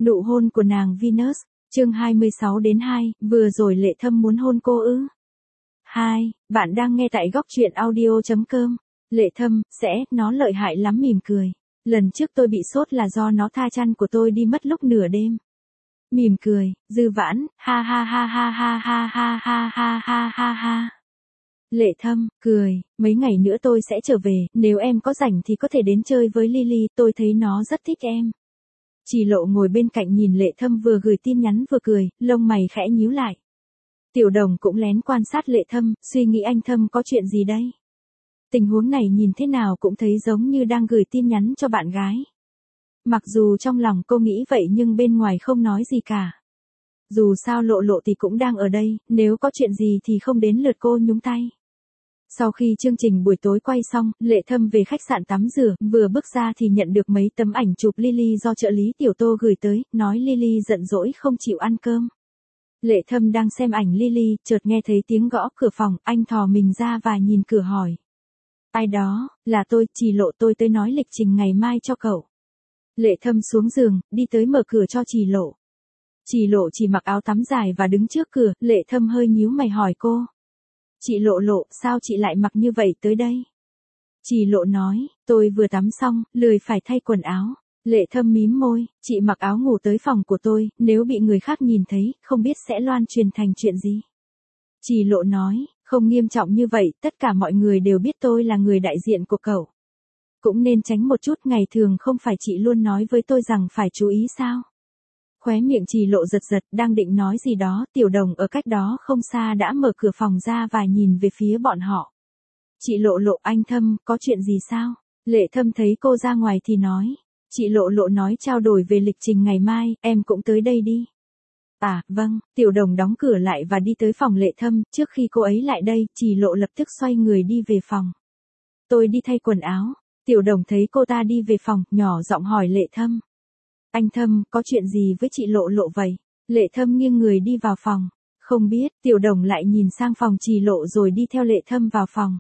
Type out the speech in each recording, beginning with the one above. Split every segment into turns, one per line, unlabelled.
Nụ hôn của nàng Venus, chương 26-2, vừa rồi Lệ Thâm muốn hôn cô ư? 2, bạn đang nghe tại góc truyện audio.com. Lệ Thâm, nó lợi hại lắm mỉm cười. Lần trước tôi bị sốt là do nó tha chăn của tôi đi mất lúc nửa đêm. Mỉm cười, Dư Vãn, ha ha ha ha ha ha ha ha ha ha ha ha. Lệ Thâm, cười, mấy ngày nữa tôi sẽ trở về, nếu em có rảnh thì có thể đến chơi với Lily, tôi thấy nó rất thích em. Chỉ Lộ ngồi bên cạnh nhìn Lệ Thâm vừa gửi tin nhắn vừa cười, lông mày khẽ nhíu lại. Tiểu Đồng cũng lén quan sát Lệ Thâm, suy nghĩ anh Thâm có chuyện gì đây? Tình huống này nhìn thế nào cũng thấy giống như đang gửi tin nhắn cho bạn gái. Mặc dù trong lòng cô nghĩ vậy nhưng bên ngoài không nói gì cả. Dù sao Lộ Lộ thì cũng đang ở đây, nếu có chuyện gì thì không đến lượt cô nhúng tay. Sau khi chương trình buổi tối quay xong, Lệ Thâm về khách sạn tắm rửa, vừa bước ra thì nhận được mấy tấm ảnh chụp Lily do trợ lý Tiểu Tô gửi tới, nói Lily giận dỗi không chịu ăn cơm. Lệ Thâm đang xem ảnh Lily, chợt nghe thấy tiếng gõ cửa phòng, anh thò mình ra và nhìn cửa hỏi. Ai đó, là tôi, Chỉ Lộ, tôi tới nói lịch trình ngày mai cho cậu. Lệ Thâm xuống giường, đi tới mở cửa cho Chỉ Lộ. Chỉ Lộ chỉ mặc áo tắm dài và đứng trước cửa, Lệ Thâm hơi nhíu mày hỏi cô. Chị Lộ, sao chị lại mặc như vậy tới đây? Chỉ Lộ nói, tôi vừa tắm xong, lười phải thay quần áo. Lệ Thâm mím môi, chị mặc áo ngủ tới phòng của tôi, nếu bị người khác nhìn thấy, không biết sẽ loan truyền thành chuyện gì. Chỉ Lộ nói, không nghiêm trọng như vậy, tất cả mọi người đều biết tôi là người đại diện của cậu. Cũng nên tránh một chút, ngày thường không phải chị luôn nói với tôi rằng phải chú ý sao? Khóe miệng Chỉ Lộ giật giật, đang định nói gì đó, Tiểu Đồng ở cách đó không xa đã mở cửa phòng ra và nhìn về phía bọn họ. Chị Lộ, anh Thâm, có chuyện gì sao? Lệ Thâm thấy cô ra ngoài thì nói. Chị Lộ nói trao đổi về lịch trình ngày mai, em cũng tới đây đi. À, vâng, Tiểu Đồng đóng cửa lại và đi tới phòng Lệ Thâm, trước khi cô ấy lại đây, Chỉ Lộ lập tức xoay người đi về phòng. Tôi đi thay quần áo. Tiểu Đồng thấy cô ta đi về phòng, nhỏ giọng hỏi Lệ Thâm. Anh Thâm, có chuyện gì với chị Lộ vậy? Lệ Thâm nghiêng người đi vào phòng. Không biết, Tiểu Đồng lại nhìn sang phòng Chỉ Lộ rồi đi theo Lệ Thâm vào phòng.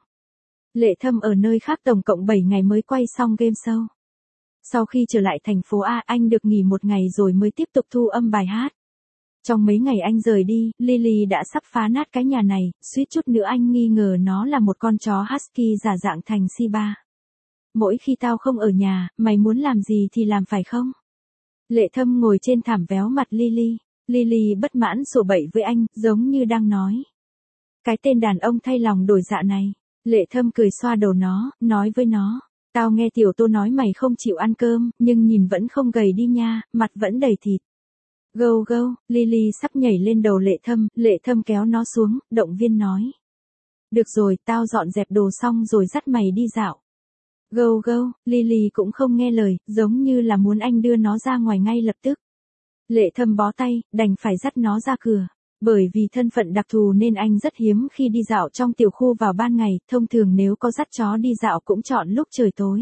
Lệ Thâm ở nơi khác tổng cộng 7 ngày mới quay xong game show. Sau khi trở lại thành phố A, anh được nghỉ một ngày rồi mới tiếp tục thu âm bài hát. Trong mấy ngày anh rời đi, Lily đã sắp phá nát cái nhà này, suýt chút nữa anh nghi ngờ nó là một con chó husky giả dạng thành Shiba. Mỗi khi tao không ở nhà, mày muốn làm gì thì làm phải không? Lệ Thâm ngồi trên thảm véo mặt Lily. Lily bất mãn sổ bậy với anh, giống như đang nói. Cái tên đàn ông thay lòng đổi dạ này. Lệ Thâm cười xoa đầu nó, nói với nó. Tao nghe Tiểu Tô nói mày không chịu ăn cơm, nhưng nhìn vẫn không gầy đi nha, mặt vẫn đầy thịt. Gâu, Lily sắp nhảy lên đầu Lệ Thâm kéo nó xuống, động viên nói. Được rồi, tao dọn dẹp đồ xong rồi dắt mày đi dạo. Gâu, Lily cũng không nghe lời, giống như là muốn anh đưa nó ra ngoài ngay lập tức. Lệ Thâm bó tay, đành phải dắt nó ra cửa. Bởi vì thân phận đặc thù nên anh rất hiếm khi đi dạo trong tiểu khu vào ban ngày, thông thường nếu có dắt chó đi dạo cũng chọn lúc trời tối.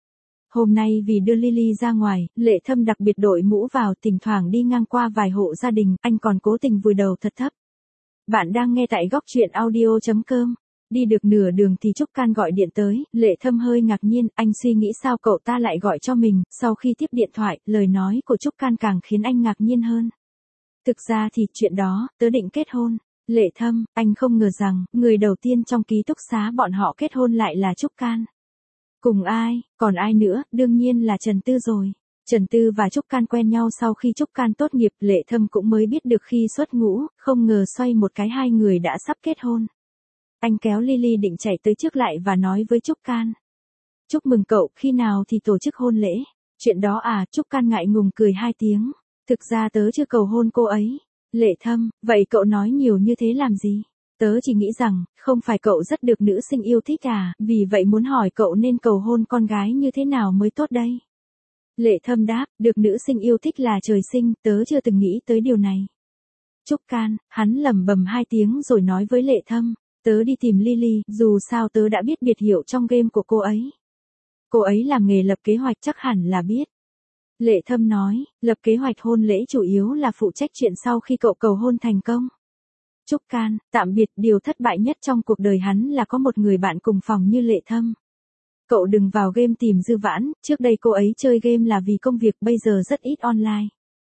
Hôm nay vì đưa Lily ra ngoài, Lệ Thâm đặc biệt đội mũ vào, thỉnh thoảng đi ngang qua vài hộ gia đình, anh còn cố tình vùi đầu thật thấp. Bạn đang nghe tại góc truyện audio.com. Đi được nửa đường thì Trúc Can gọi điện tới, Lệ Thâm hơi ngạc nhiên, anh suy nghĩ sao cậu ta lại gọi cho mình, sau khi tiếp điện thoại, lời nói của Trúc Can càng khiến anh ngạc nhiên hơn. Thực ra thì chuyện đó, tớ định kết hôn. Lệ Thâm, anh không ngờ rằng, người đầu tiên trong ký túc xá bọn họ kết hôn lại là Trúc Can. Cùng ai, còn ai nữa, đương nhiên là Trần Tư rồi. Trần Tư và Trúc Can quen nhau sau khi Trúc Can tốt nghiệp, Lệ Thâm cũng mới biết được khi xuất ngũ, không ngờ xoay một cái hai người đã sắp kết hôn. Anh kéo Lily định chạy tới trước lại và nói với Trúc Can. Chúc mừng cậu, khi nào thì tổ chức hôn lễ? Chuyện đó à, Trúc Can ngại ngùng cười 2 tiếng. Thực ra tớ chưa cầu hôn cô ấy. Lệ Thâm, vậy cậu nói nhiều như thế làm gì? Tớ chỉ nghĩ rằng, không phải cậu rất được nữ sinh yêu thích à, vì vậy muốn hỏi cậu nên cầu hôn con gái như thế nào mới tốt đây? Lệ Thâm đáp, được nữ sinh yêu thích là trời sinh, tớ chưa từng nghĩ tới điều này. Trúc Can, hắn lẩm bẩm 2 tiếng rồi nói với Lệ Thâm, tớ đi tìm Lily, dù sao tớ đã biết biệt hiệu trong game của cô ấy. Cô ấy làm nghề lập kế hoạch chắc hẳn là biết. Lệ Thâm nói, lập kế hoạch hôn lễ chủ yếu là phụ trách chuyện sau khi cậu cầu hôn thành công. Trúc Can, tạm biệt, điều thất bại nhất trong cuộc đời hắn là có một người bạn cùng phòng như Lệ Thâm. Cậu đừng vào game tìm Dư Vãn, trước đây cô ấy chơi game là vì công việc, bây giờ rất ít online.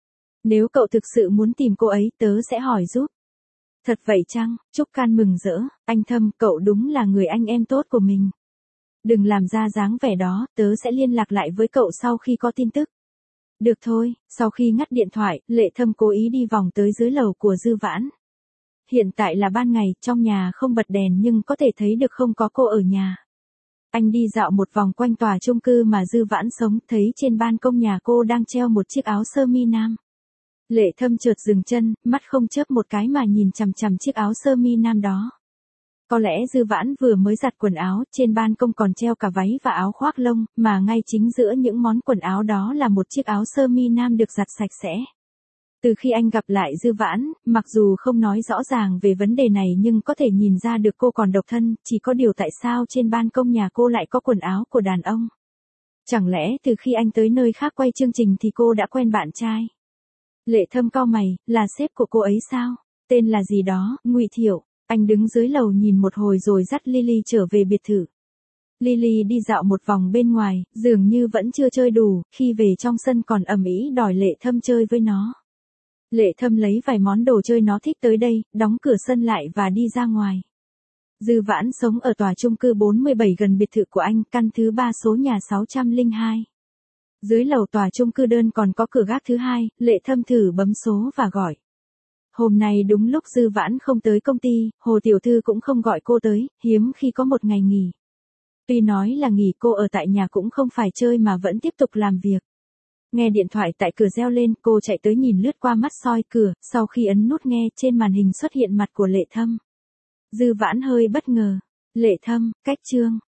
Nếu cậu thực sự muốn tìm cô ấy, tớ sẽ hỏi giúp. Thật vậy chăng? Trúc Can mừng rỡ, anh Thâm, cậu đúng là người anh em tốt của mình. Đừng làm ra dáng vẻ đó, tớ sẽ liên lạc lại với cậu sau khi có tin tức. Được thôi, sau khi ngắt điện thoại, Lệ Thâm cố ý đi vòng tới dưới lầu của Dư Vãn. Hiện tại là ban ngày, trong nhà không bật đèn nhưng có thể thấy được không có cô ở nhà. Anh đi dạo một vòng quanh tòa chung cư mà Dư Vãn sống, thấy trên ban công nhà cô đang treo một chiếc áo sơ mi nam. Lệ Thâm chợt dừng chân, mắt không chớp một cái mà nhìn chằm chằm chiếc áo sơ mi nam đó. Có lẽ Dư Vãn vừa mới giặt quần áo, trên ban công còn treo cả váy và áo khoác lông, mà ngay chính giữa những món quần áo đó là một chiếc áo sơ mi nam được giặt sạch sẽ. Từ khi anh gặp lại Dư Vãn, mặc dù không nói rõ ràng về vấn đề này nhưng có thể nhìn ra được cô còn độc thân, chỉ có điều tại sao trên ban công nhà cô lại có quần áo của đàn ông. Chẳng lẽ từ khi anh tới nơi khác quay chương trình thì cô đã quen bạn trai? Lệ Thâm cau mày, là sếp của cô ấy sao? Tên là gì đó, Ngụy Thiệu. Anh đứng dưới lầu nhìn một hồi rồi dắt Lily trở về biệt thự. Lily đi dạo một vòng bên ngoài, dường như vẫn chưa chơi đủ, khi về trong sân còn ầm ĩ đòi Lệ Thâm chơi với nó. Lệ Thâm lấy vài món đồ chơi nó thích tới đây, đóng cửa sân lại và đi ra ngoài. Dư Vãn sống ở tòa chung cư 47 gần biệt thự của anh, căn thứ 3 số nhà 602. Dưới lầu tòa chung cư đơn còn có cửa gác thứ hai, Lệ Thâm thử bấm số và gọi. Hôm nay đúng lúc Dư Vãn không tới công ty, Hồ Tiểu Thư cũng không gọi cô tới, hiếm khi có một ngày nghỉ. Tuy nói là nghỉ, cô ở tại nhà cũng không phải chơi mà vẫn tiếp tục làm việc. Nghe điện thoại tại cửa reo lên, cô chạy tới nhìn lướt qua mắt soi cửa, sau khi ấn nút nghe, trên màn hình xuất hiện mặt của Lệ Thâm. Dư Vãn hơi bất ngờ. Lệ Thâm, cách Trương,